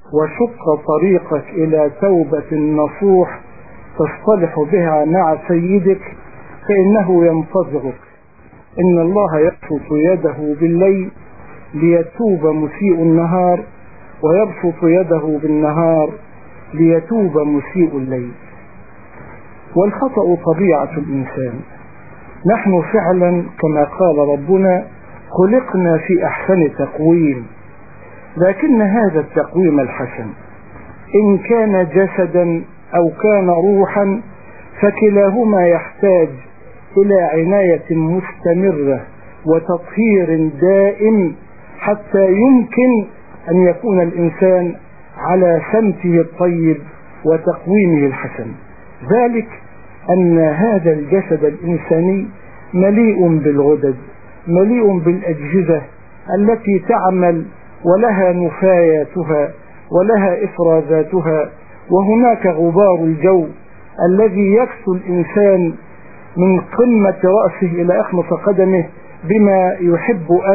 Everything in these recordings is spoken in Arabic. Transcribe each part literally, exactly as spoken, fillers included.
وشق طريقك إلى توبة نصوح تصطلح بها مع سيدك، فإنه ينتظرك. إن الله يبسط يده بالليل ليتوب مسيء النهار، ويبسط يده بالنهار ليتوب مسيء الليل. والخطأ طبيعة الإنسان. نحن فعلا كما قال ربنا خلقنا في أحسن تقويم، لكن هذا التقويم الحسن إن كان جسدا أو كان روحا فكلاهما يحتاج إلى عناية مستمرة وتطهير دائم حتى يمكن أن يكون الإنسان على سمته الطيب وتقويمه الحسن. ذلك أن هذا الجسد الإنساني مليء بالغدد، مليء بالأجهزة التي تعمل ولها نفاياتها ولها إفرازاتها، وهناك غبار الجو الذي يكسو الإنسان من قمة رأسه إلى أخمص قدمه بما يحب أن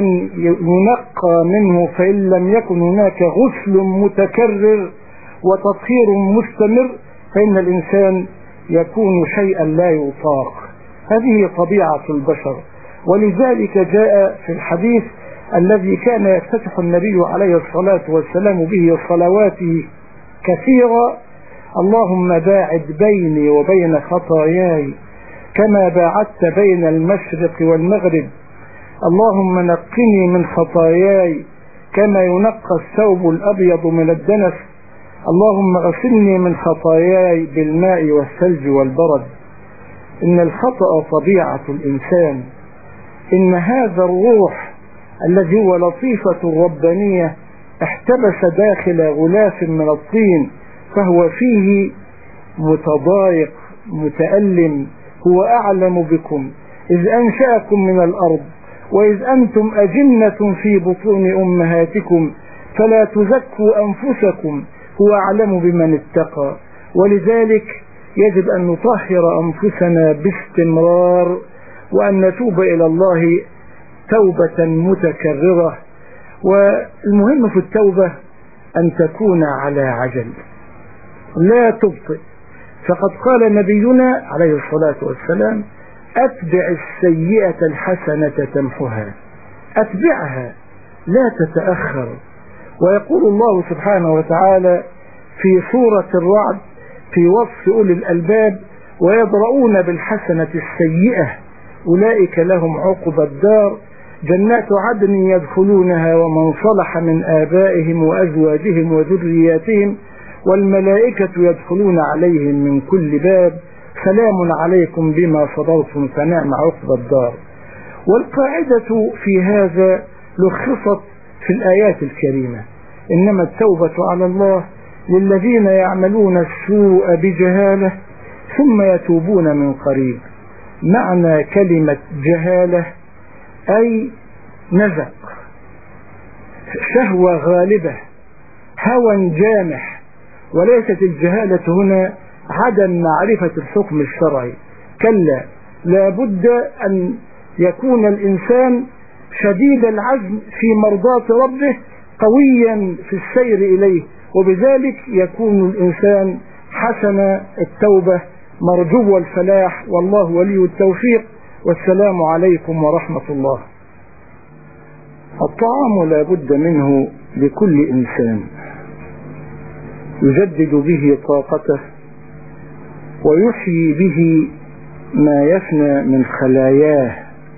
ينقى منه، فإن لم يكن هناك غسل متكرر وتطهير مستمر فإن الإنسان يكون شيئا لا يطاق. هذه طبيعة البشر. ولذلك جاء في الحديث الذي كان يفتتح النبي عليه الصلاة والسلام به صلواته كثيرا: اللهم باعد بيني وبين خطاياي كما باعدت بين المشرق والمغرب، اللهم نقني من خطاياي كما ينقى الثوب الأبيض من الدنس، اللهم غسلني من خطاياي بالماء والثلج والبرد. إن الخطأ طبيعة الإنسان. إن هذا الروح الذي هو لطيفة ربانية احتبس داخل غلاف من الطين، فهو فيه متضايق متألم. هو أعلم بكم إذ أنشأكم من الأرض وإذ أنتم أجنة في بطون أمهاتكم فلا تزكوا أنفسكم، هو أعلم بمن اتقى. ولذلك يجب أن نطهر أنفسنا باستمرار، وأن نتوب إلى الله توبة متكررة. والمهم في التوبة أن تكون على عجل لا تبطئ. فقد قال نبينا عليه الصلاة والسلام: أتبع السيئة الحسنة تمحها. أتبعها لا تتأخر. ويقول الله سبحانه وتعالى في سورة الرعد في وصف أولي الألباب: ويدرؤون بالحسنة السيئة أولئك لهم عقبى الدار جنات عدن يدخلونها ومن صلح من آبائهم وأزواجهم وذرياتهم والملائكة يدخلون عليهم من كل باب سلام عليكم بما صبرتم فنعم عقبى الدار. والقاعدة في هذا لخصت في الآيات الكريمة: إنما التوبة على الله للذين يعملون السوء بجهالة ثم يتوبون من قريب. معنى كلمة جهالة أي نزق، شهوة غالبة، هوى جامح. وليست الجهالة هنا عدم معرفة الحكم الشرعي، كلا، لابد أن يكون الإنسان شديد العزم في مرضاة ربه، قويا في السير إليه، وبذلك يكون الإنسان حسن التوبة مرجو الفلاح. والله ولي التوفيق. والسلام عليكم ورحمة الله. الطعام لا بد منه لكل إنسان، يجدد به طاقته ويحيي به ما يفنى من خلاياه.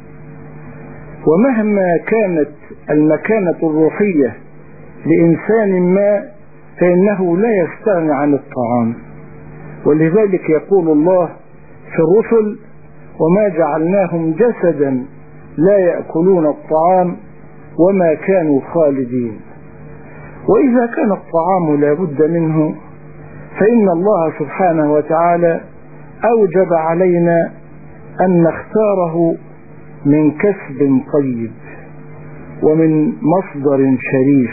ومهما كانت المكانة الروحية لإنسان ما فإنه لا يستغني عن الطعام. ولذلك يقول الله في الرسل: وما جعلناهم جسدا لا يأكلون الطعام وما كانوا خالدين. وإذا كان الطعام لا بد منه فإن الله سبحانه وتعالى أوجب علينا أن نختاره من كسب طيب ومن مصدر شريف.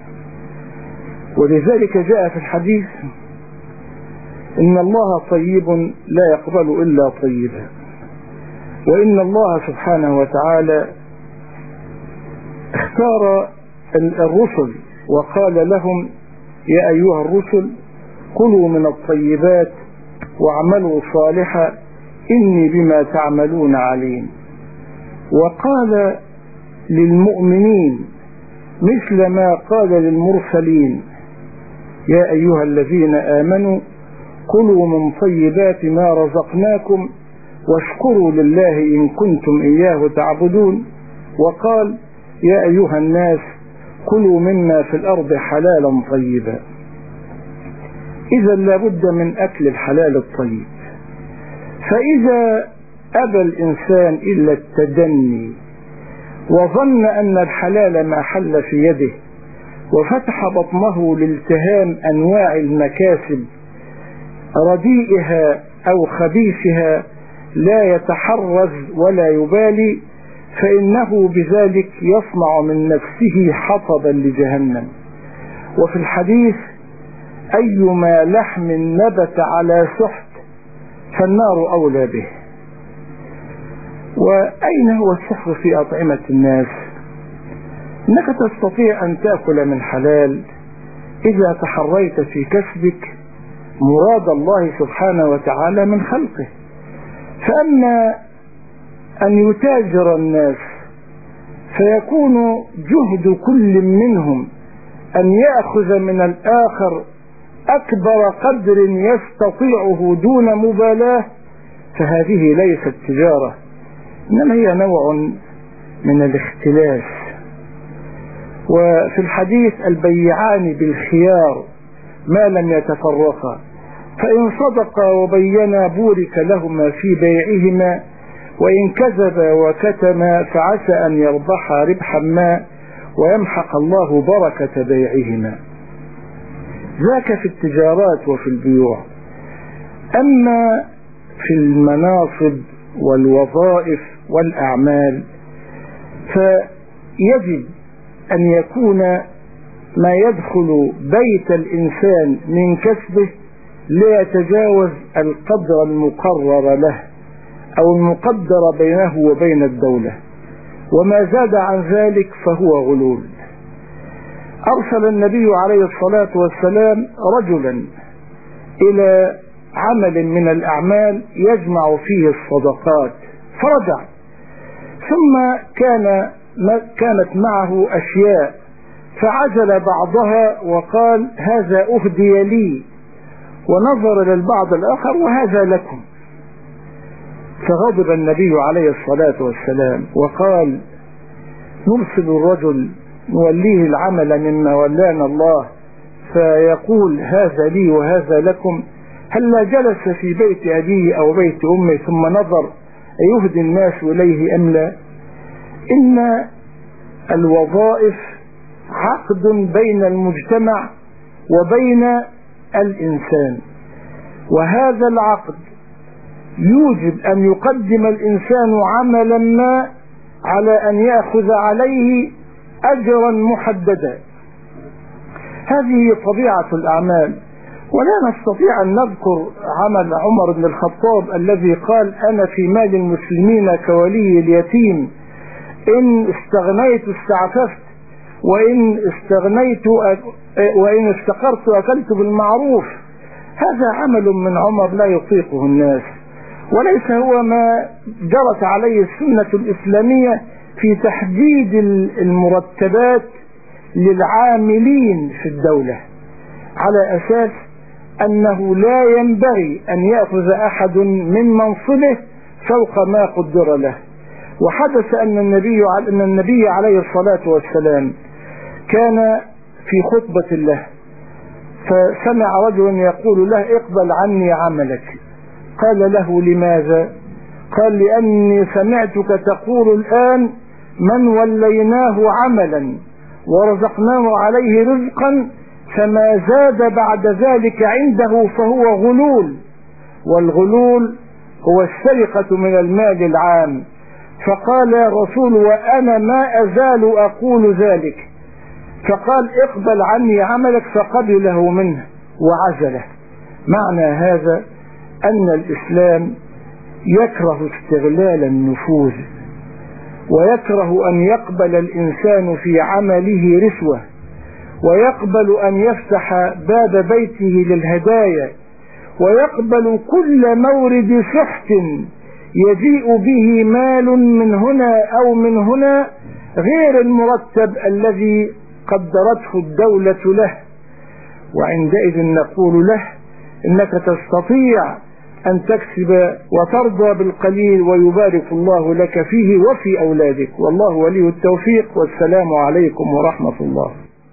ولذلك جاء في الحديث: إن الله طيب لا يقبل إلا طيبا. وإن الله سبحانه وتعالى اختار الرسل وقال لهم: يا أيها الرسل كلوا من الطيبات واعملوا صالحا إني بما تعملون عليم. وقال للمؤمنين مثل ما قال للمرسلين يا أيها الذين آمنوا كلوا من طيبات ما رزقناكم واشكروا لله إن كنتم إياه تعبدون. وقال يا أيها الناس كلوا مما في الأرض حلالا طيبا. إذا لابد من أكل الحلال الطيب. فإذا أبى الإنسان إلا التدني وظن أن الحلال ما حل في يده وفتح بطنه لالتهام أنواع المكاسب رديئها أو خبيثها لا يتحرز ولا يبالي، فإنه بذلك يصنع من نفسه حطبا لجهنم. وفي الحديث أيما لحم نبت على سحت فالنار أولى به. وأين هو السحر في أطعمة الناس؟ إنك تستطيع أن تأكل من حلال إذا تحريت في كسبك مراد الله سبحانه وتعالى من خلقه. فأما أن يتاجر الناس فيكون جهد كل منهم أن يأخذ من الآخر أكبر قدر يستطيعه دون مبالاة، فهذه ليست تجارة، إنما هي نوع من الاختلاس. وفي الحديث البيعان بالخيار ما لم يتفرقا، فإن صدقا وبينا بورك لهما في بيعهما، وإن كذبا وكتما فعسى أن يربحا ربحا ما ويمحق الله بركة بيعهما. ذاك في التجارات وفي البيوع. أما في المناصب والوظائف والأعمال فيجب أن يكون ما يدخل بيت الإنسان من كسبه لا يتجاوز القدر المقرر له أو المقدر بينه وبين الدولة، وما زاد عن ذلك فهو غلول. أرسل النبي عليه الصلاة والسلام رجلا إلى عمل من الأعمال يجمع فيه الصدقات فرجع، ثم كان كانت معه أشياء فعجل بعضها وقال هذا أهدي لي، ونظر للبعض الآخر وهذا لكم. فغضب النبي عليه الصلاة والسلام وقال نرسل الرجل نوليه العمل مما ولانا الله فيقول هذا لي وهذا لكم؟ هل جلس في بيت أبيه أو بيت أمه ثم نظر أيهدي الناس إليه أم لا؟ إن الوظائف عقد بين المجتمع وبين الإنسان، وهذا العقد يوجب أن يقدم الإنسان عملا ما على أن يأخذ عليه أجرا محددا. هذه طبيعة الأعمال. ولا نستطيع أن نذكر عمل عمر بن الخطاب الذي قال أنا في مال المسلمين كولي اليتيم، إن استغنيت استعففت، وإن استغنيت وإن استقرت أكلت بالمعروف. هذا عمل من عمر لا يطيقه الناس، وليس هو ما جرت عليه السنة الإسلامية في تحديد المرتبات للعاملين في الدولة، على أساس أنه لا ينبغي أن يأخذ أحد من منصبه فوق ما قدر له. وحدث أن النبي أن النبي عليه الصلاة والسلام كان في خطبة له فسمع رجلا يقول له اقبل عني عملك. قال له لماذا؟ قال لأني سمعتك تقول الآن من وليناه عملا ورزقناه عليه رزقا فما زاد بعد ذلك عنده فهو غلول، والغلول هو السرقة من المال العام. فقال يا رسول وأنا ما أزال أقول ذلك، فقال اقبل عني عملك، فقبله منه وعزله. معنى هذا أن الإسلام يكره استغلال النفوذ، ويكره أن يقبل الإنسان في عمله رشوة، ويقبل أن يفتح باب بيته للهدايا، ويقبل كل مورد سحت يجيء به مال من هنا أو من هنا غير المرتب الذي قدرته الدولة له. وعندئذ نقول له إنك تستطيع أن تكسب وترضى بالقليل ويبارك الله لك فيه وفي أولادك، والله ولي التوفيق. والسلام عليكم ورحمة الله.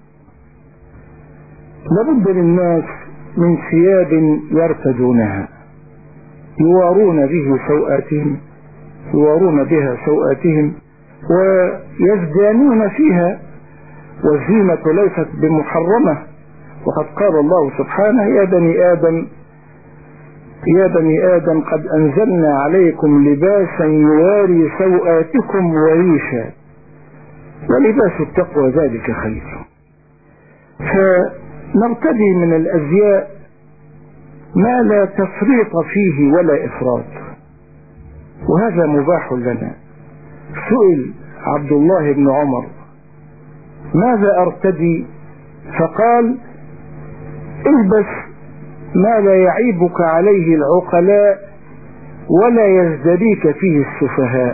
لابد للناس من ثياب يرتدونها يوارون به سوءاتهم يوارون بها سوءاتهم ويزدانون فيها، والزينة ليست بمحرمة. وقد قال الله سبحانه: يا بني آدم يا بني آدم قد أنزلنا عليكم لباسا يواري سوءاتكم وريشا ولباس التقوى ذلك خير. فنرتدي من الأزياء ما لا تفريط فيه ولا إفراط، وهذا مباح لنا. سئل عبد الله بن عمر: ماذا أرتدي؟ فقال: البس ما لا يعيبك عليه العقلاء ولا يزدريك فيه السفهاء.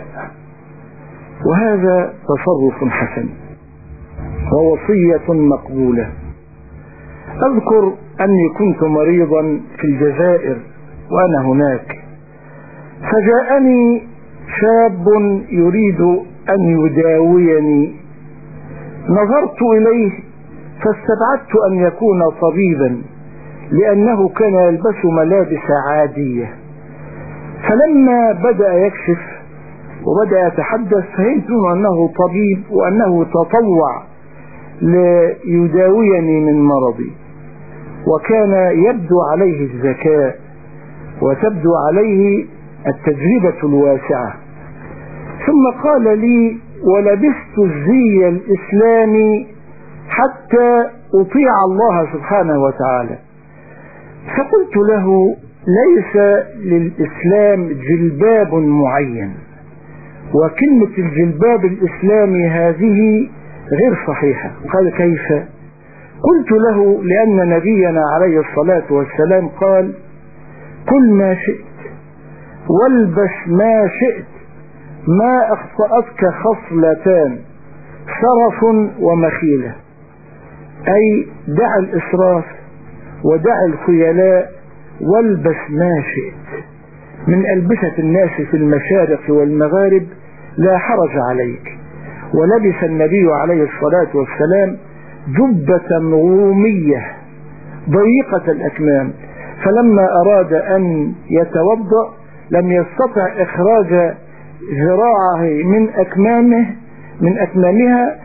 وهذا تصرف حسن ووصية مقبولة. أذكر أني كنت مريضا في الجزائر وأنا هناك، فجاءني شاب يريد أن يداويني. نظرت إليه فاستبعدت أن يكون طبيبا، لأنه كان يلبس ملابس عادية. فلما بدأ يكشف وبدأ يتحدث فهمت أنه طبيب وأنه تطوع ليداويني من مرضي، وكان يبدو عليه الذكاء وتبدو عليه التجربة الواسعة. ثم قال لي: ولبست الزي الإسلامي حتى أطيع الله سبحانه وتعالى. فقلت له: ليس للإسلام جلباب معين، وكلمة الجلباب الإسلامي هذه غير صحيحة. قال: كيف؟ قلت له: لأن نبينا عليه الصلاة والسلام قال: كل ما شئت والبس ما شئت ما أخطأتك خصلتان شرف ومخيلة، أي دع الإسراف ودع الخيلاء والبس ما شئت من ألبسة الناس في المشارق والمغارب، لا حرج عليك. ولبس النبي عليه الصلاة والسلام جبة رومية ضيقة الأكمام، فلما أراد أن يتوضأ لم يستطع إخراج ذراعه من أكمامه من أكمامها،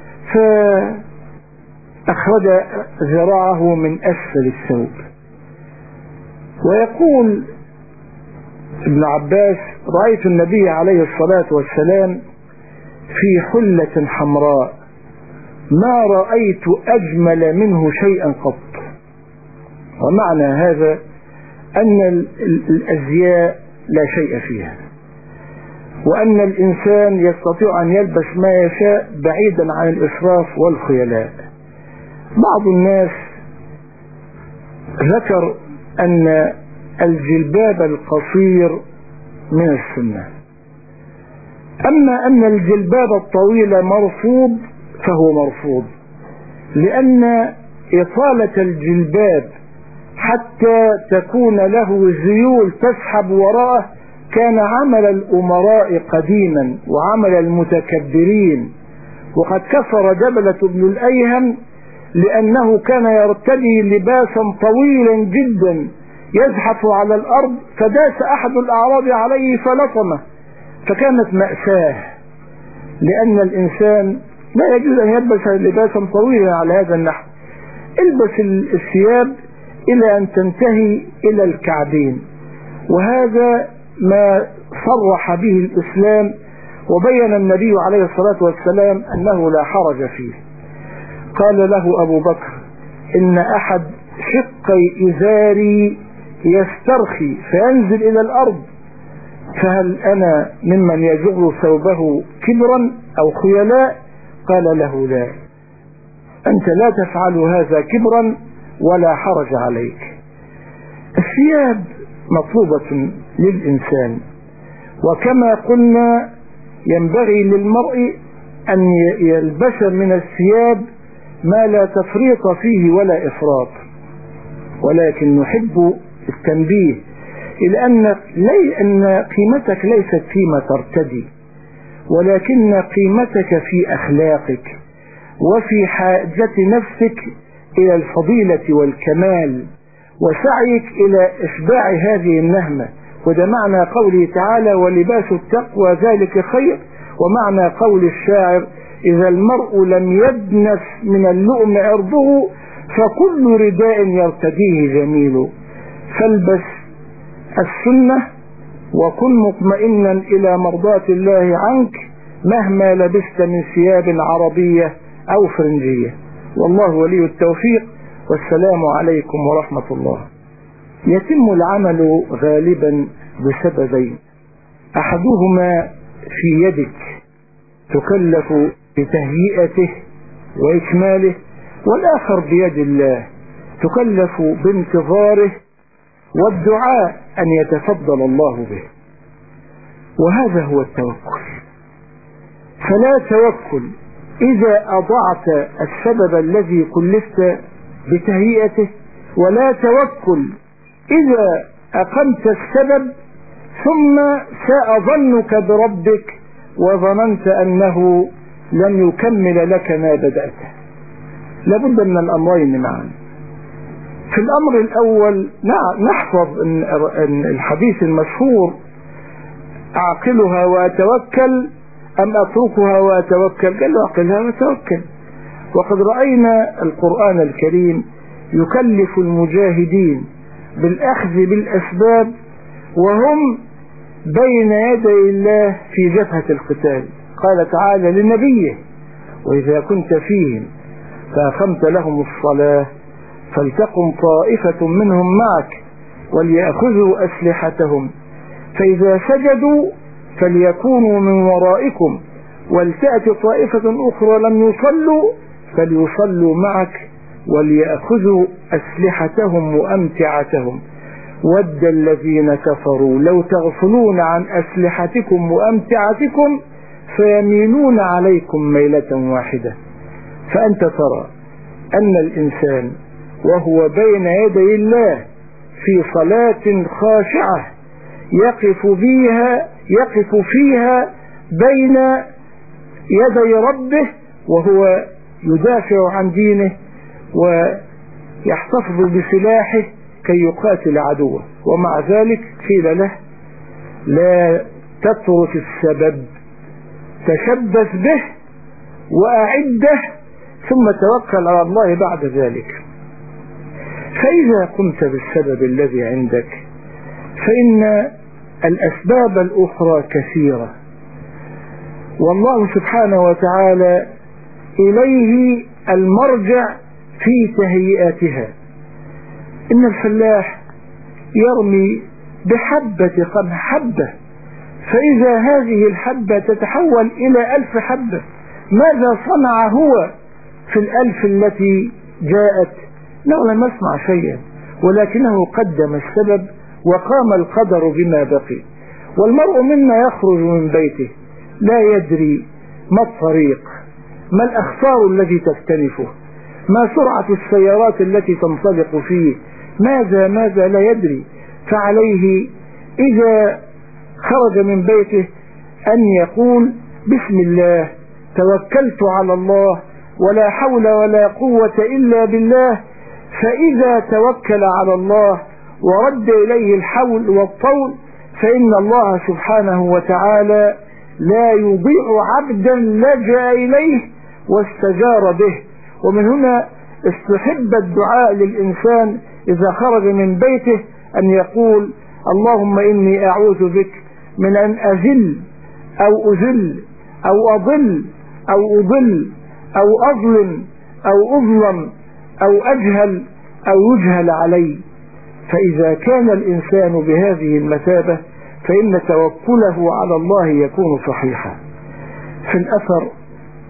فأخرج ذراعه من أسفل الثوب. ويقول ابن عباس: رأيت النبي عليه الصلاة والسلام في حلة حمراء ما رأيت أجمل منه شيئا قط. ومعنى هذا أن الأزياء لا شيء فيها، وأن الإنسان يستطيع أن يلبس ما يشاء بعيدا عن الإسراف والخيلاء. بعض الناس ذكر أن الجلباب القصير من السنة، أما أن الجلباب الطويل مرفوض فهو مرفوض، لأن إطالة الجلباب حتى تكون له ذيول تسحب وراءه كان عمل الأمراء قديما وعمل المتكبرين. وقد كفر جبلة بن الأيهم لأنه كان يرتدي لباسا طويلا جدا يزحف على الأرض، فداس أحد الأعراب عليه فلطمه، فكانت مأساة، لأن الإنسان لا يجوز أن يلبس لباسا طويلا على هذا النحو. البس الثياب إلى أن تنتهي إلى الكعبين، وهذا ما صرح به الإسلام، وبين النبي عليه الصلاة والسلام أنه لا حرج فيه. قال له أبو بكر: إن أحد شقي إزاري يسترخي فينزل إلى الأرض، فهل أنا ممن يجر ثوبه كبرا أو خيلاء؟ قال له: لا. أنت لا تفعل هذا كبرا ولا حرج عليك. الثياب مطلوبة للإنسان، وكما قلنا ينبغي للمرء أن يلبس من الثياب ما لا تفريط فيه ولا إفراط، ولكن نحب التنبيه إلى أن, لي أن قيمتك ليست فيما ترتدي، ولكن قيمتك في أخلاقك وفي حاجة نفسك إلى الفضيلة والكمال وسعيك إلى إشباع هذه النهمة. وده معنى قوله تعالى ولباس التقوى ذلك خير، ومعنى قول الشاعر إذا المرء لم يدنس من اللؤم عرضه فكل رداء يرتديه جميل. فالبس السنة وكن مطمئنا إلى مرضاة الله عنك مهما لبست من ثياب عربية أو فرنجية. والله ولي التوفيق، والسلام عليكم ورحمة الله. يتم العمل غالبا بسببين، أحدهما في يدك تكلف بتهيئته وإكماله، والآخر بيد الله تكلف بانتظاره والدعاء أن يتفضل الله به، وهذا هو التوكل. فلا توكل إذا أضعت السبب الذي كلفت بتهيئته، ولا توكل إذا أقمت السبب ثم ساء ظنك بربك وظننت أنه لن يكمل لك ما بدأته. لابد من الأمرين معا. في الأمر الأول نحفظ أن الحديث المشهور أعقلها وأتوكل أم أتركها وأتوكل؟ قال له أعقلها وأتوكل. وقد رأينا القرآن الكريم يكلف المجاهدين بالأخذ بالأسباب وهم بين يدي الله في جبهة القتال. قال تعالى لنبيه وإذا كنت فيهم فأقمت لهم الصلاة فلتقم طائفة منهم معك وليأخذوا أسلحتهم فإذا سجدوا فليكونوا من ورائكم ولتأتي طائفة أخرى لم يصلوا فليصلوا معك وليأخذوا أسلحتهم وأمتعتهم ود الذين كفروا لو تغفلون عن أسلحتكم وأمتعتكم فيميلون عليكم ميلة واحدة. فأنت ترى أن الإنسان وهو بين يدي الله في صلاة خاشعة يقف فيها يقف فيها بين يدي ربه وهو يدافع عن دينه ويحتفظ بسلاحه كي يقاتل عدوه، ومع ذلك قيل له لا تترك السبب، تشبث به وأعده ثم توكل على الله بعد ذلك. فإذا قمت بالسبب الذي عندك فإن الأسباب الأخرى كثيرة، والله سبحانه وتعالى إليه المرجع في تهيئتها. إن الفلاح يرمي بحبة قمح حبة، فإذا هذه الحبة تتحول إلى ألف حبة، ماذا صنع هو في الألف التي جاءت؟ لا، لم يصنع شيئا، ولكنه قدم السبب وقام القدر بما بقي. والمرء منا يخرج من بيته لا يدري ما الطريق، ما الأخطار التي تختلفه، ما سرعة السيارات التي تنطلق فيه، ماذا ماذا لا يدري. فعليه إذا خرج من بيته أن يقول بسم الله توكلت على الله ولا حول ولا قوة إلا بالله. فإذا توكل على الله ورد إليه الحول والطول فإن الله سبحانه وتعالى لا يضيع عبدا لجأ إليه واستجار به. ومن هنا استحب الدعاء للإنسان إذا خرج من بيته أن يقول اللهم إني أعوذ بك من أن أذل أو أذل أو أضل أو أضل أو أظلم أو أظلم أو أجهل أو يجهل علي. فإذا كان الإنسان بهذه المثابة فإن توكله على الله يكون صحيحا. في الأثر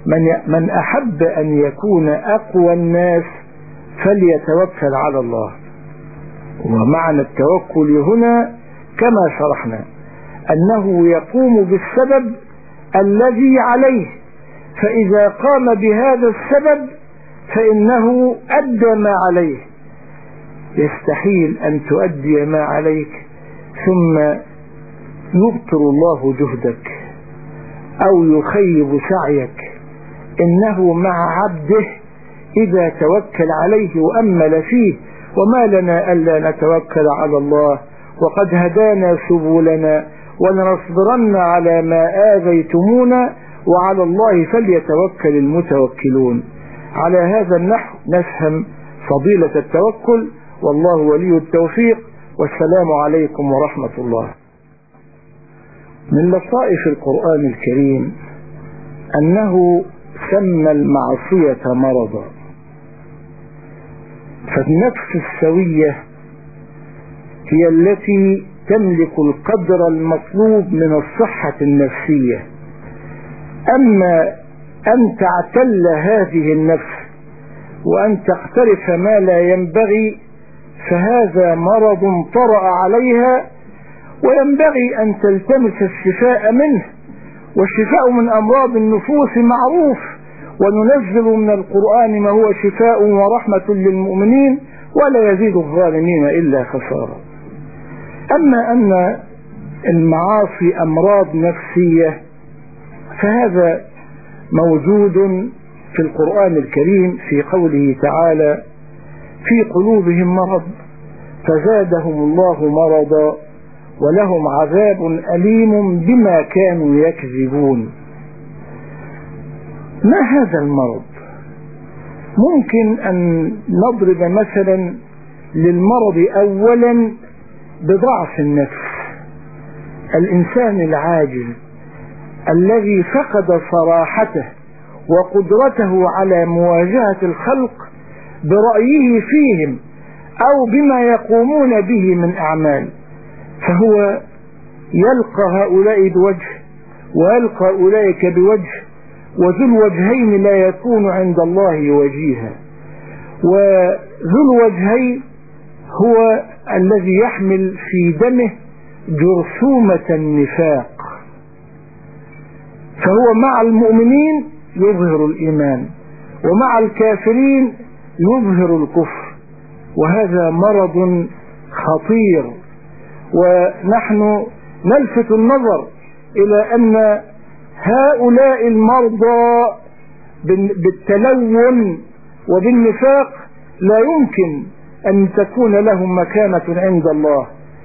من من أحب أن يكون أقوى الناس فليتوكل على الله. ومعنى التوكل هنا كما شرحنا أنه يقوم بالسبب الذي عليه، فإذا قام بهذا السبب فإنه أدى ما عليه. يستحيل أن تؤدي ما عليك ثم يبطل الله جهدك أو يخيب سعيك. إنه مع عبده إذا توكل عليه وأمل فيه. وما لنا ألا نتوكل على الله وقد هدانا سبلنا ولنصبرن على ما آذيتمونا وعلى الله فليتوكل المتوكلون. على هذا النحو نفهم فضيلة التوكل، والله ولي التوفيق، والسلام عليكم ورحمة الله. من لطائف القرآن الكريم أنه سمى المعصية مرضا، فالنفس السوية هي التي تملك القدر المطلوب من الصحة النفسية. أما أن تعتل هذه النفس وأن تقترف ما لا ينبغي فهذا مرض طرأ عليها، وينبغي أن تلتمس الشفاء منه، والشفاء من أمراض النفوس معروف، وننزل من القرآن ما هو شفاء ورحمة للمؤمنين ولا يزيد الظالمين إلا خسارة. أما أن المعاصي أمراض نفسية فهذا موجود في القرآن الكريم في قوله تعالى: في قلوبهم مرض فزادهم الله مرضا ولهم عذاب أليم بما كانوا يكذبون. ما هذا المرض؟ ممكن أن نضرب مثلا للمرض أولا بضعف النفس. الإنسان العاجز الذي فقد صراحته وقدرته على مواجهة الخلق برأيه فيهم أو بما يقومون به من أعمال، فهو يلقى هؤلاء بوجه ويلقى أولئك بوجه، وذو الوجهين لا يكون عند الله وجيها. وذو الوجهين هو الذي يحمل في دمه جرثومة النفاق، فهو مع المؤمنين يظهر الإيمان ومع الكافرين يظهر الكفر، وهذا مرض خطير. ونحن نلفت النظر إلى أن هؤلاء المرضى بالتلون وبالنفاق لا يمكن أن تكون لهم مكانة عند الله،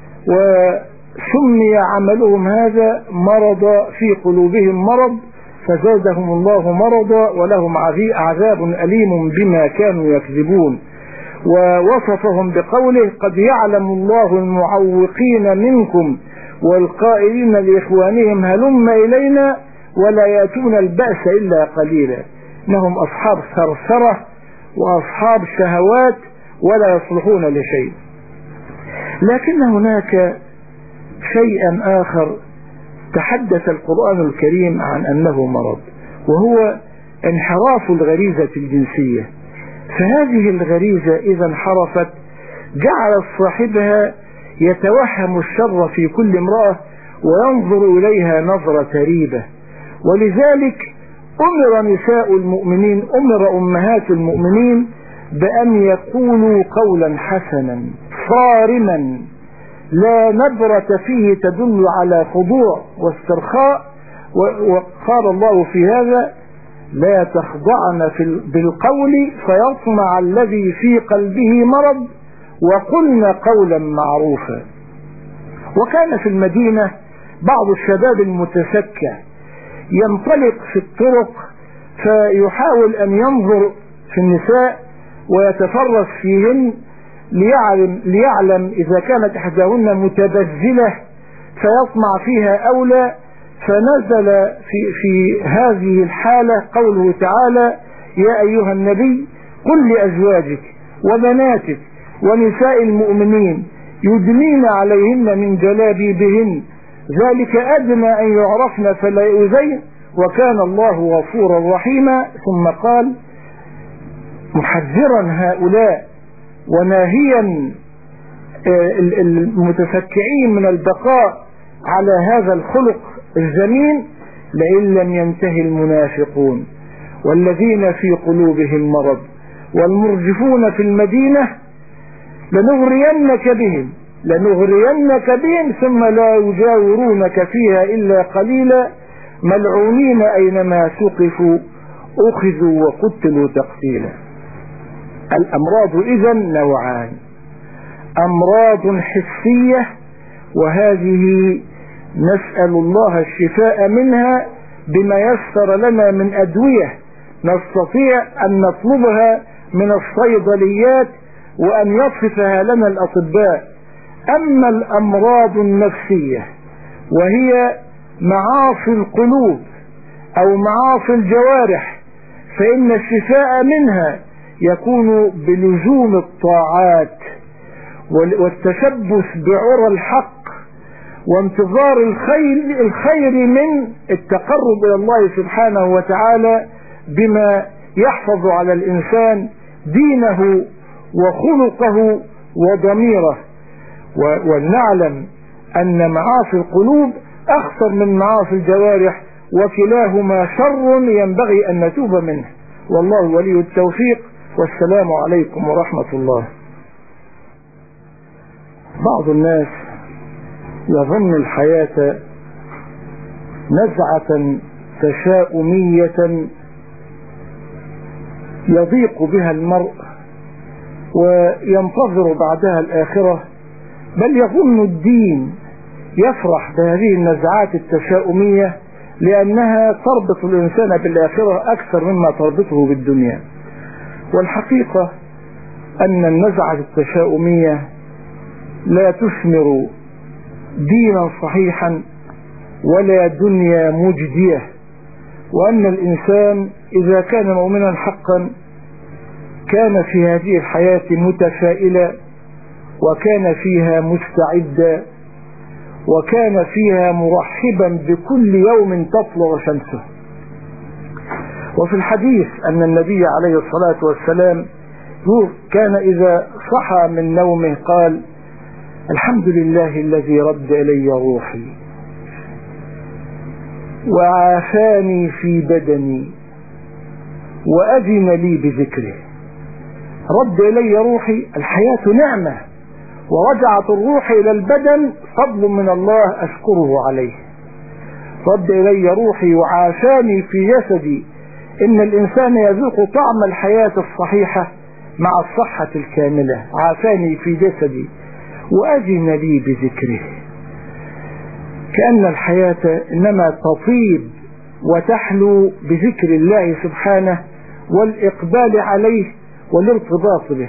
وسمي عملهم هذا مرض، في قلوبهم مرض فزادهم الله مرضا ولهم عذاب أليم بما كانوا يكذبون. ووصفهم بقوله: قد يعلم الله المعوقين منكم والقائلين لإخوانهم هلم إلينا ولا يأتون البأس إلا قليلا. إنهم أصحاب ثرثرة وأصحاب شهوات ولا يصلحون لشيء. لكن هناك شيئا آخر تحدث القرآن الكريم عن أنه مرض، وهو انحراف الغريزة الجنسية. فهذه الغريزة إذا انحرفت جعلت صاحبها يتوهم الشر في كل امرأة وينظر إليها نظرة ريبة. ولذلك أمر نساء المؤمنين، أمر أمهات المؤمنين بأن يقولوا قولا حسنا صارما لا نبرة فيه تدل على خضوع واسترخاء. وقال الله في هذا: لا تخضعن بالقول فيطمع الذي في قلبه مرض وقلن قولا معروفا. وكان في المدينة بعض الشباب المتسكع ينطلق في الطرق فيحاول أن ينظر في النساء ويتفرس فيهن ليعلم, ليعلم إذا كانت إحداهن متبذلة فيطمع فيها أو لا. فنزل في, في هذه الحالة قوله تعالى: يا أيها النبي قل لأزواجك وبناتك ونساء المؤمنين يدنين عليهن من جلابيبهن ذلك أدنى أن يعرفن فلا يؤذين وكان الله غفورا رحيما. ثم قال محذرا هؤلاء وناهيا المتفكعين من البقاء على هذا الخلق الذميم: لئن لم ينتهي المنافقون والذين في قلوبهم مرض والمرجفون في المدينة لنغرينك بهم لنغرينك بهم ثم لا يجاورونك فيها إلا قليلا ملعونين أينما ثقفوا أخذوا وقتلوا تقتيلا. الأمراض إذن نوعان: أمراض حسية، وهذه نسأل الله الشفاء منها بما يسر لنا من أدوية نستطيع أن نطلبها من الصيدليات وأن يصفها لنا الأطباء. أما الأمراض النفسية وهي معاصي القلوب أو معاصي الجوارح فإن الشفاء منها يكون بلزوم الطاعات والتشبث بعرى الحق وانتظار الخير, الخير من التقرب إلى الله سبحانه وتعالى بما يحفظ على الإنسان دينه وخلقه وضميره. ولنعلم أن معاصي القلوب أخطر من معاصي الجوارح وكلاهما شر ينبغي أن نتوب منه. والله ولي التوفيق، والسلام عليكم ورحمة الله. بعض الناس يظن الحياة نزعة تشاؤمية يضيق بها المرء وينتظر بعدها الآخرة، بل يظن الدين يفرح بهذه النزعات التشاؤمية لأنها تربط الإنسان بالآخرة أكثر مما تربطه بالدنيا. والحقيقة أن النزعة التشاؤمية لا تثمر دينا صحيحا ولا دنيا مجدية، وأن الإنسان إذا كان مؤمنا حقا كان في هذه الحياة متفائلا وكان فيها مستعدا وكان فيها مرحبا بكل يوم تطلع شمسه. وفي الحديث أن النبي عليه الصلاة والسلام كان إذا صحى من نومه قال: الحمد لله الذي رد إلي روحي وعافاني في بدني وأذن لي بذكره. رد إلي روحي، الحياة نعمة، ورجعت الروح إلى البدن فضل من الله أشكره عليه. رد إلي روحي وعافاني في جسدي، إن الإنسان يذوق طعم الحياة الصحيحة مع الصحة الكاملة. عافاني في جسدي وأذن لي بذكره. كأن الحياة إنما تطيب وتحلو بذكر الله سبحانه والإقبال عليه والارتباط به.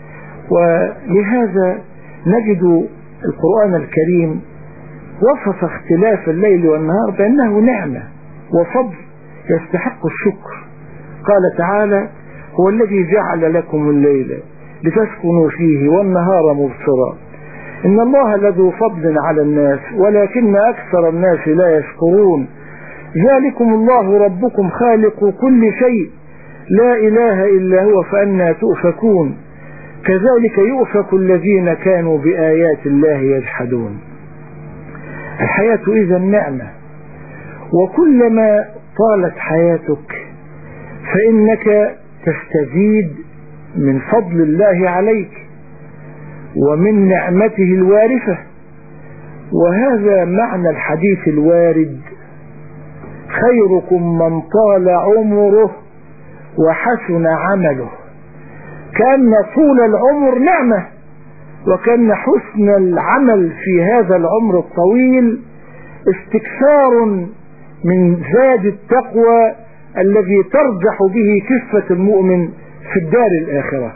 ولهذا نجد القرآن الكريم وصف اختلاف الليل والنهار بأنه نعمة وفضل يستحق الشكر. قال تعالى: هو الذي جعل لكم الليل لتسكنوا فيه والنهار مبصرا إن الله لذو فضل على الناس ولكن أكثر الناس لا يشكرون ذلكم الله ربكم خالق كل شيء لا إله إلا هو فأنى تؤفكون كذلك يؤفك الذين كانوا بآيات الله يجحدون. الحياة إذا نعمة، وكلما طالت حياتك فإنك تستزيد من فضل الله عليك ومن نعمته الوارثة. وهذا معنى الحديث الوارد: خيركم من طال عمره وحسن عمله. كأن طول العمر نعمة، وكأن حسن العمل في هذا العمر الطويل استكثار من زاد التقوى الذي ترجح به كفة المؤمن في الدار الآخرة.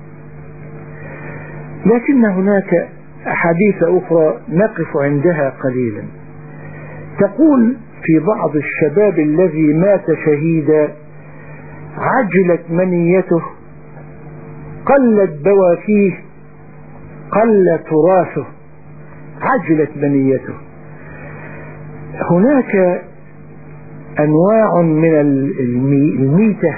لكن هناك أحاديث أخرى نقف عندها قليلا. تقول في بعض الشباب الذي مات شهيدا: عجلت منيته، قلت بواكيه، قل تراثه. عجلت منيته. هناك أنواع من الميتة،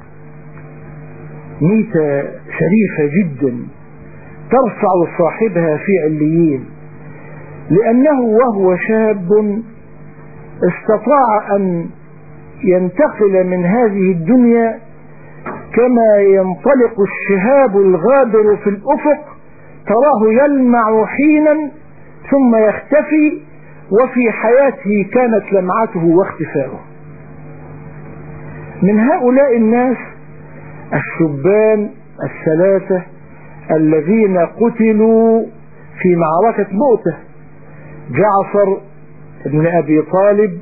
ميتة شريفة جدا ترفع صاحبها في عليين، لأنه وهو شاب استطاع أن ينتقل من هذه الدنيا كما ينطلق الشهاب الغابر في الأفق، تراه يلمع حينا ثم يختفي، وفي حياته كانت لمعته واختفاؤه. من هؤلاء الناس الشبان الثلاثة الذين قتلوا في معركة مؤتة، جعفر بن أبي طالب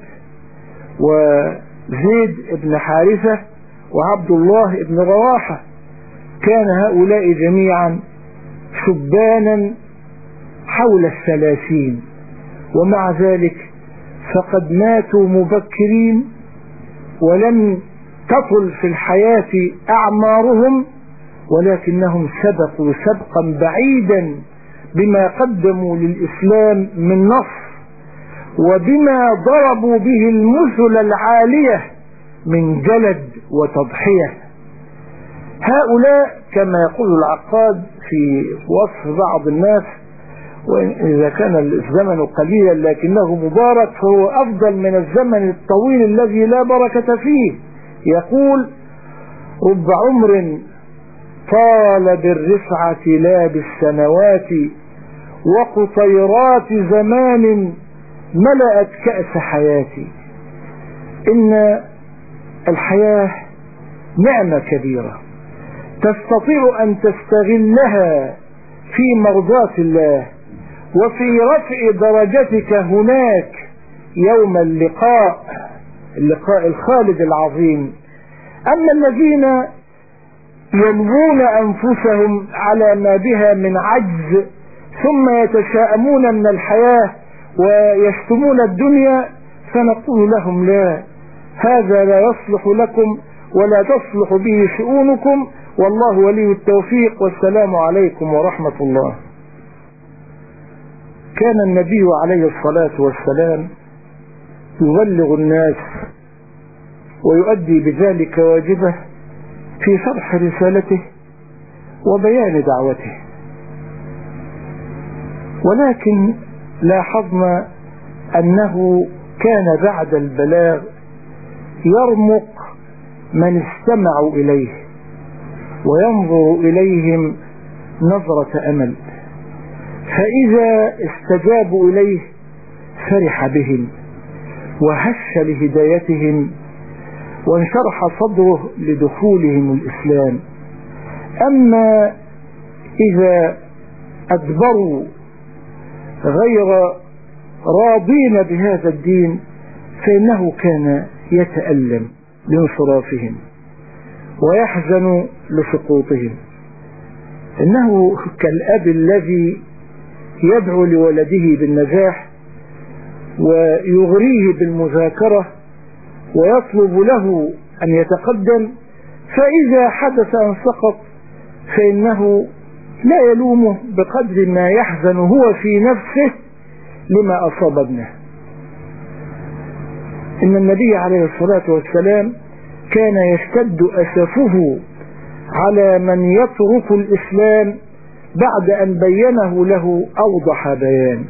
وزيد بن حارثة وعبد الله بن رواحة. كان هؤلاء جميعا شبانا حول الثلاثين، ومع ذلك فقد ماتوا مبكرين ولم تطل في الحياة أعمارهم، ولكنهم سبقوا سبقا بعيدا بما قدموا للإسلام من نصر، وبما ضربوا به المثل العالية من جلد وتضحية. هؤلاء كما يقول العقاد في وصف بعض الناس، وإذا كان الزمن قليلا لكنه مبارك فهو أفضل من الزمن الطويل الذي لا بركة فيه، يقول: رب عمر طال بالرفعة لا بالسنوات، وقطيرات زمان ملأت كأس حياتي. إن الحياة نعمة كبيرة تستطيع أن تستغلها في مرضاة الله وفي رفع درجتك هناك يوم اللقاء، اللقاء الخالد العظيم. أما الذين يلوون أنفسهم على ما بها من عجز ثم يتشاءمون من الحياة ويشتمون الدنيا، فنقول لهم: لا، هذا لا يصلح لكم ولا تصلح به شؤونكم، والله ولي التوفيق، والسلام عليكم ورحمة الله. كان النبي عليه الصلاة والسلام يبلغ الناس ويؤدي بذلك واجبه في شرح رسالته وبيان دعوته، ولكن لاحظنا أنه كان بعد البلاغ يرمق من استمعوا إليه وينظر إليهم نظرة أمل، فإذا استجابوا إليه فرح بهم وهش لهدايتهم وانشرح صدره لدخولهم الإسلام. أما إذا أدبروا غير راضين بهذا الدين فإنه كان يتألم لانصرافهم ويحزن لسقوطهم. إنه كالأب الذي يدعو لولده بالنجاح ويغريه بالمذاكرة ويطلب له أن يتقدم، فإذا حدث أن سقط فإنه لا يلومه بقدر ما يحزن هو في نفسه لما أصاب ابنه. إن النبي عليه الصلاة والسلام كان يشتد أسفه على من يترك الإسلام بعد أن بينه له أوضح بيان،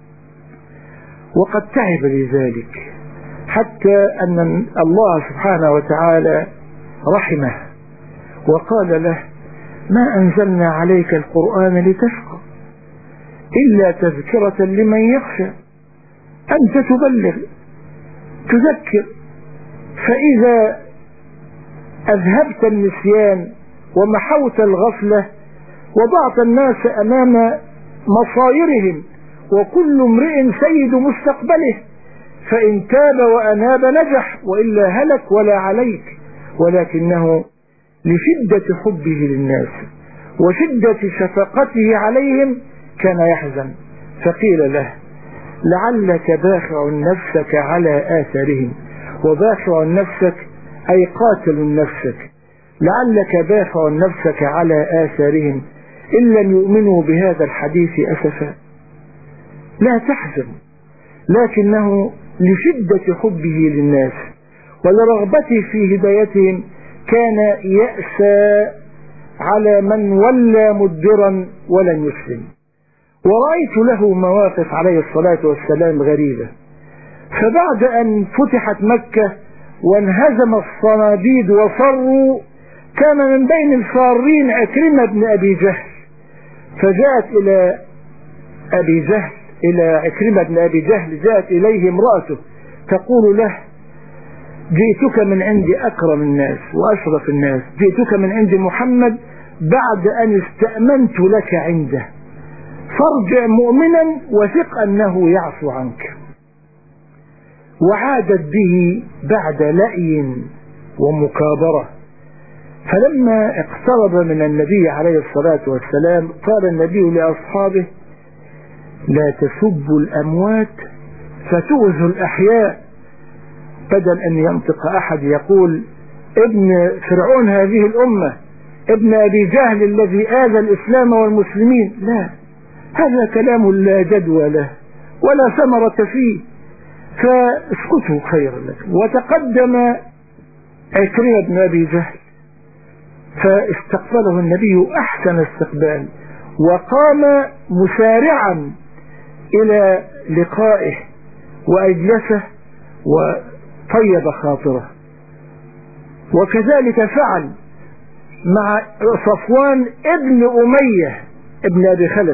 وقد تعب لذلك حتى أن الله سبحانه وتعالى رحمه وقال له: ما أنزلنا عليك القرآن لتشقى إلا تذكرة لمن يخشى، أنت تبلغ تذكر، فإذا أذهبت النسيان ومحوت الغفلة وضعت الناس أمام مصائرهم، وكل امرئ سيد مستقبله، فإن تاب وأناب نجح وإلا هلك ولا عليك. ولكنه لشدة حبه للناس وشدة شفقته عليهم كان يحزن، فقيل له: لعلك باخع نفسك على آثارهم، وباخع نفسك أي قاتل نفسك، لعلك باخع نفسك على آثارهم إن لم يؤمنوا بهذا الحديث أسفا. لا تحزن، لكنه لشدة حبه للناس ولرغبته في هدايتهم كان يأسى على من ولى مدبرا ولم يسلم. ورأيت له مواقف عليه الصلاة والسلام غريبة. فبعد أن فتحت مكة وانهزم الصناديد وفروا، كان من بين الفارين عكرمة بن أبي جهل، فجاءت إلى أبي جهل إلى عكرمة بن أبي جهل جاءت إليه امرأته تقول له: جئتك من عند أكرم الناس وأشرف الناس، جئتك من عند محمد بعد أن استأمنت لك عنده، فارجع مؤمنا وثق أنه يعفو عنك. وعادت به بعد لأي ومكابرة. فلما اقترب من النبي عليه الصلاة والسلام قال النبي لأصحابه: لا تسبوا الأموات فتؤذوا الأحياء. بدل أن ينطق أحد يقول ابن فرعون هذه الأمة، ابن أبي جهل الذي آذى الإسلام والمسلمين، لا، هذا كلام لا جدوى له ولا ثمرة فيه، فاسكتوا خيرا لكم. وتقدم عكرمة بن أبي جهل فاستقبله النبي أحسن استقبال، وقام مسارعا إلى لقائه وأجلسه وطيب خاطره. وكذلك فعل مع صفوان ابن أمية ابن أبي خلف.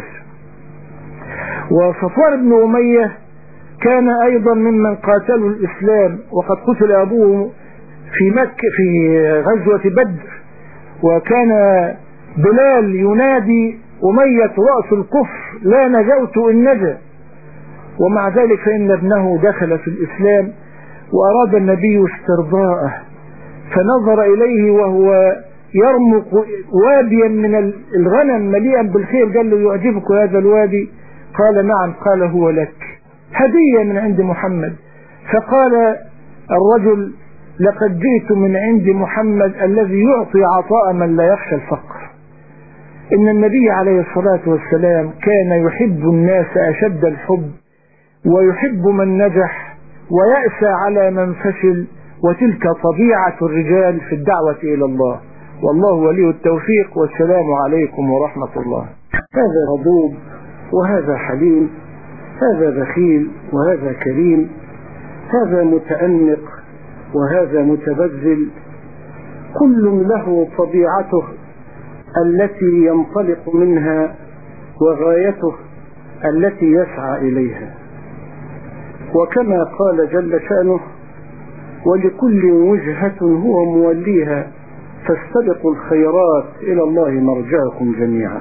وصفوان بن أمية كان أيضا ممن قاتلوا الإسلام، وقد قتل أبوه في مكة في غزوة بدر، وكان بلال ينادي: أمية رأس الكفر لا نجوت إن نجا. ومع ذلك فإن ابنه دخل في الإسلام، وأراد النبي استرضاءه، فنظر إليه وهو يرمق واديا من الغنم مليئا بالخير، قال له: يعجبك هذا الوادي؟ قال: نعم. قال: هو لك هدية من عند محمد. فقال الرجل: لقد جئت من عند محمد الذي يعطي عطاء من لا يخشى الفقر. إن النبي عليه الصلاة والسلام كان يحب الناس أشد الحب، ويحب من نجح ويأسى على من فشل، وتلك طبيعة الرجال في الدعوة إلى الله، والله ولي التوفيق. والسلام عليكم ورحمة الله. هذا غضوب وهذا حليم، هذا بخيل وهذا كريم، هذا متأنق وهذا متبذل، كل له طبيعته التي ينطلق منها وغايته التي يسعى إليها. وكما قال جل شأنه: ولكل وجهة هو موليها فاستبقوا الخيرات إلى الله مرجعكم جميعا.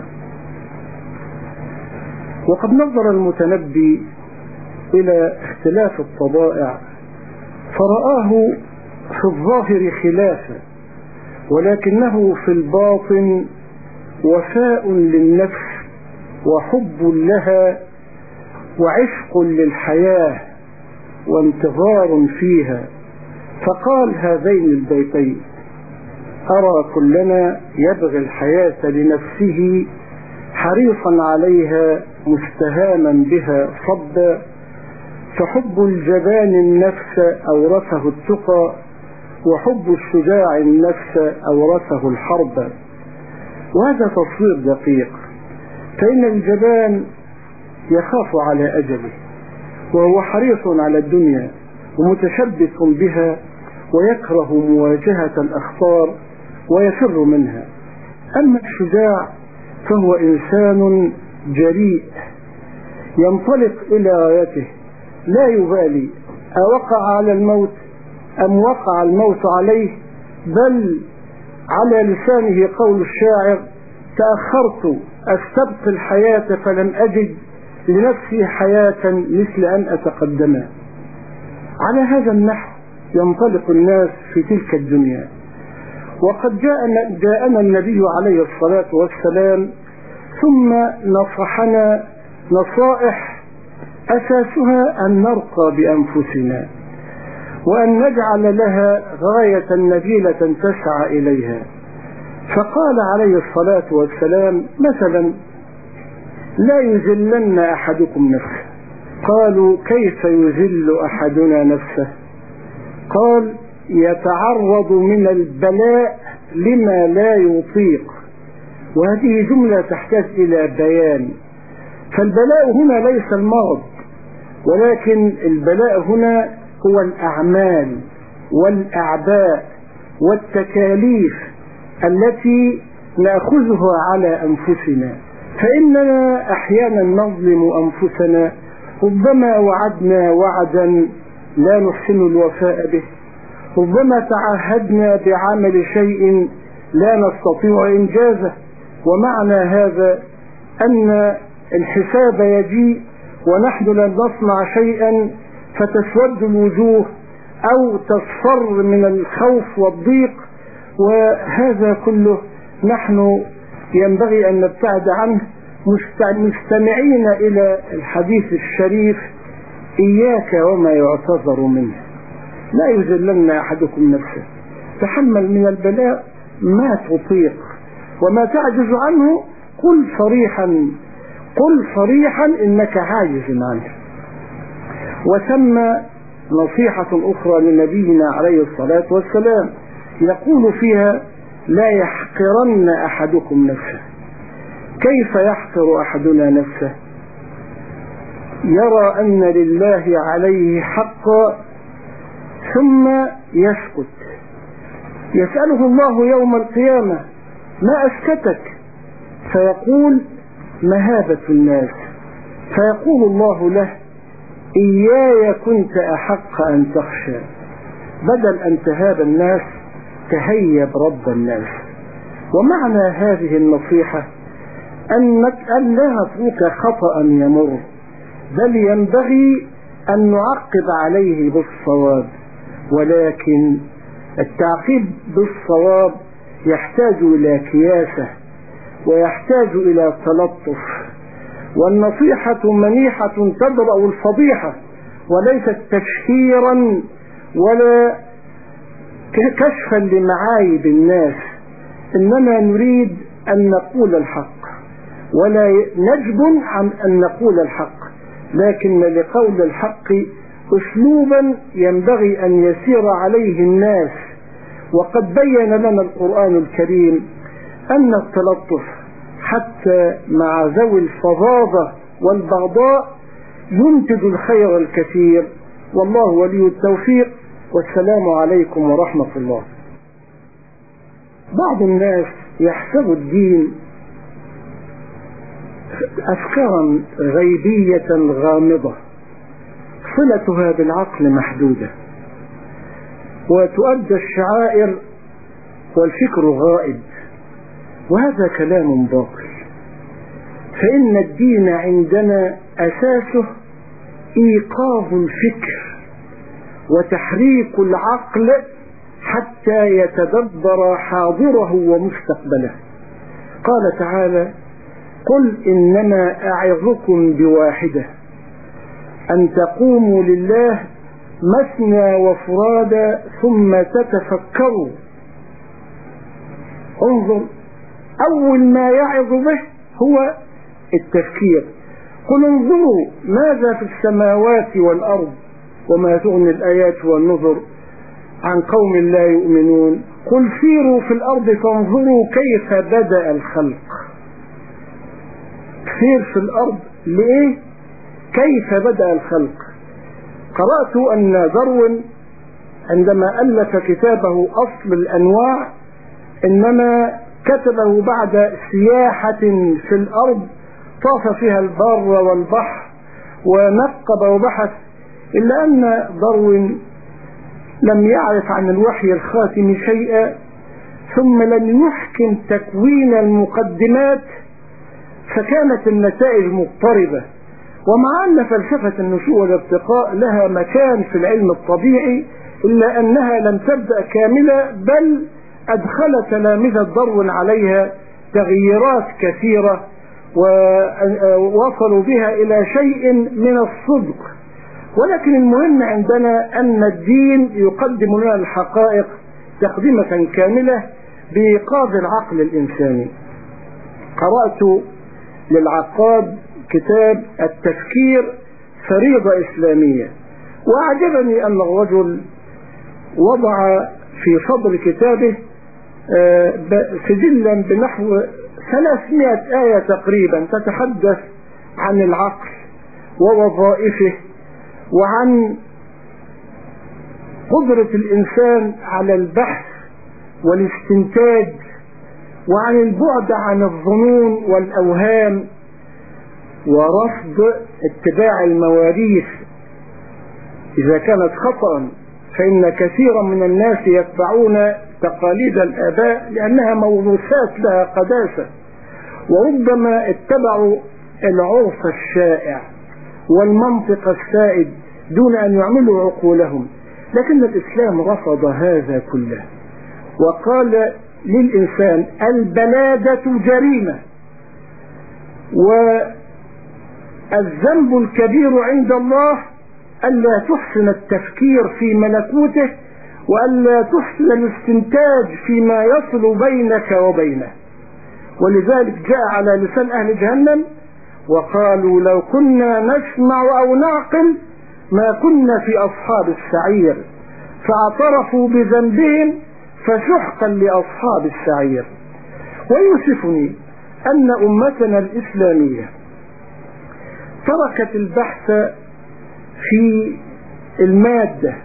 وقد نظر المتنبي إلى اختلاف الطبائع فرآه في الظاهر خلافا، ولكنه في الباطن وفاء للنفس وحب لها وعشق للحياة وانتظار فيها. فقال هذين البيتين: أرى كلنا يبغي الحياة لنفسه حريصا عليها مستهاما بها صبا، فحب الجبان النفس أورثه التقى، وحب الشجاع النفس أورثه الحرب. وهذا تصوير دقيق، فإن الجبان يخاف على أجله وهو حريص على الدنيا ومتشبث بها، ويكره مواجهة الأخطار ويفر منها. أما الشجاع فهو إنسان جريء ينطلق إلى غايته، لا يبالي أوقع على الموت أم وقع الموت عليه، بل على لسانه قول الشاعر: تأخرت أستبق الحياة فلم أجد لنفسي حياة مثل أن أتقدمها. على هذا النحو ينطلق الناس في تلك الدنيا. وقد جاءنا, جاءنا النبي عليه الصلاة والسلام ثم نصحنا نصائح أساسها أن نرقى بأنفسنا وأن نجعل لها غاية نبيلة تسعى إليها. فقال عليه الصلاة والسلام مثلا: لا يذلن أحدكم نفسه. قالوا: كيف يذل أحدنا نفسه؟ قال: يتعرض من البلاء لما لا يطيق، وهذه جملة تحتاج إلى بيان. فالبلاء هنا ليس المرض، ولكن البلاء هنا هو الأعمال والأعباء والتكاليف التي نأخذها على أنفسنا. فإننا أحيانا نظلم أنفسنا، ربما وعدنا وعدا لا نحسن الوفاء به، ربما تعهدنا بعمل شيء لا نستطيع إنجازه، ومعنى هذا أن الحساب يجيء ونحن لن نصنع شيئا فتسود الوجوه أو تصفر من الخوف والضيق، وهذا كله نحن ينبغي أن نبتعد عنه، مستمعين إلى الحديث الشريف: إياك وما يعتذر منه، لا يذلن أحدكم نفسه، تحمل من البلاء ما تطيق، وما تعجز عنه قل صريحا قل صريحا إنك عاجز عنه. وثم نصيحة أخرى لنبينا عليه الصلاة والسلام يقول فيها: لا يحقرن أحدكم نفسه. كيف يحقر أحدنا نفسه؟ يرى أن لله عليه حقا ثم يسكت، يسأله الله يوم القيامة: ما أسكتك؟ فيقول: مهابة الناس. فيقول الله له: إياي كنت أحق أن تخشى، بدل أن تهاب الناس تهيب رب الناس. ومعنى هذه النصيحة أنك أن لا نترك خطأ يمر، بل ينبغي أن نعقب عليه بالصواب، ولكن التعقيب بالصواب يحتاج إلى كياسة ويحتاج إلى تلطف، والنصيحة منيحة تدرأ الفضيحة، وليست تشهيرا ولا كشفا لمعايب الناس، إنما نريد أن نقول الحق ولا نجبن عن أن نقول الحق، لكن لقول الحق أسلوبا ينبغي أن يسير عليه الناس. وقد بين لنا القرآن الكريم أن التلطف حتى مع ذوي الفظاظة والبغضاء ينتج الخير الكثير، والله ولي التوفيق. والسلام عليكم ورحمة الله. بعض الناس يحسب الدين أفكارا غيبية غامضة صلتها بالعقل محدودة، وتؤدى الشعائر والفكر غائب، وهذا كلام باطل. فإن الدين عندنا أساسه إيقاظ الفكر وتحريك العقل حتى يتدبر حاضره ومستقبله. قال تعالى: قل إنما أعظكم بواحدة أن تقوموا لله مثنى وفرادا ثم تتفكروا. انظر، أول ما يعظ به هو التفكير. قل انظروا ماذا في السماوات والأرض وما تغني الآيات والنذر عن قوم لا يؤمنون. قل سيروا في الأرض فانظروا كيف بدأ الخلق. سير في الأرض لإيه؟ كيف بدأ الخلق. قرأت أن داروين عندما ألف كتابه أصل الأنواع إنما كتبه بعد سياحة في الأرض طاف فيها البر والبحر ونقب وبحث، إلا أن داروين لم يعرف عن الوحي الخاتم شيئا، ثم لم يحكم تكوين المقدمات، فكانت النتائج مضطربة. ومع أن فلسفة النشوء والارتقاء لها مكان في العلم الطبيعي، إلا أنها لم تبدأ كاملة، بل أدخل تلامذة داروين عليها تغييرات كثيرة ووصلوا بها إلى شيء من الصدق. ولكن المهم عندنا أن الدين يقدم لنا الحقائق تقدمة كاملة بإيقاظ العقل الإنساني. قرأت للعقاد كتاب التفكير فريضة إسلامية، وأعجبني أن الرجل وضع في صدر كتابه سجلا بنحو ثلاثمائة آية تقريبا تتحدث عن العقل ووظائفه وعن قدرة الإنسان على البحث والاستنتاج وعن البعد عن الظنون والأوهام ورفض اتباع المواريث إذا كانت خطأ، فإن كثيرا من الناس يتبعون تقاليد الآباء لأنها موروثات لها قداسة، وربما اتبعوا العرف الشائع والمنطق السائد دون أن يعملوا عقولهم. لكن الإسلام رفض هذا كله وقال للإنسان البلادة جريمة، والذنب الكبير عند الله ألا تحسن التفكير في ملكوته وألا تحسن الاستنتاج فيما يصل بينك وبينه. ولذلك جاء على لسان أهل جهنم وقالوا لو كنا نسمع أو نعقل ما كنا في أصحاب السعير، فاعترفوا بذنبهم فسحقا لأصحاب السعير. ويؤسفني أن أمتنا الإسلامية تركت البحث في المادة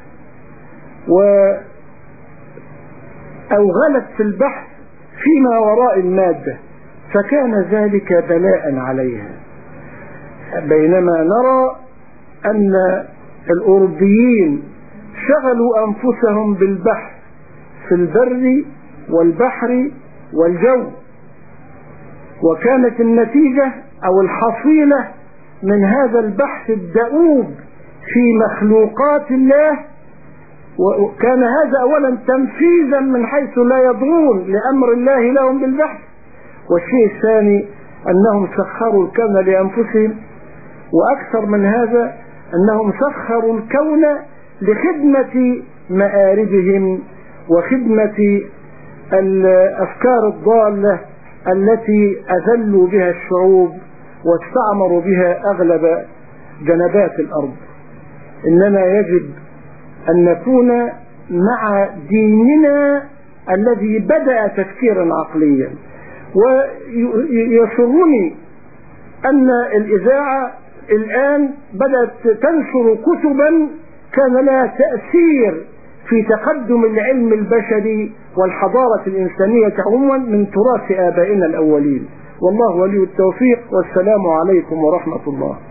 وأوغلت في البحث فيما وراء المادة، فكان ذلك بلاء عليها، بينما نرى أن الأوروبيين شغلوا أنفسهم بالبحث في البر والبحر والجو، وكانت النتيجة أو الحصيلة من هذا البحث الدؤوب في مخلوقات الله، وكان هذا أولا تنفيذا من حيث لا يضرون لأمر الله لهم بالبحث، والشيء الثاني أنهم سخروا الكون لأنفسهم، وأكثر من هذا أنهم سخروا الكون لخدمة مآربهم وخدمة الأفكار الضالة التي أذلوا بها الشعوب واستعمروا بها أغلب جنبات الأرض. إننا يجب أن نكون مع ديننا الذي بدأ تفكيرا عقليا. ويسرني أن الإذاعة الآن بدأت تنشر كتبا كان لها تأثير في تقدم العلم البشري والحضارة الإنسانية عموما من تراث آبائنا الأولين. والله ولي التوفيق، والسلام عليكم ورحمة الله.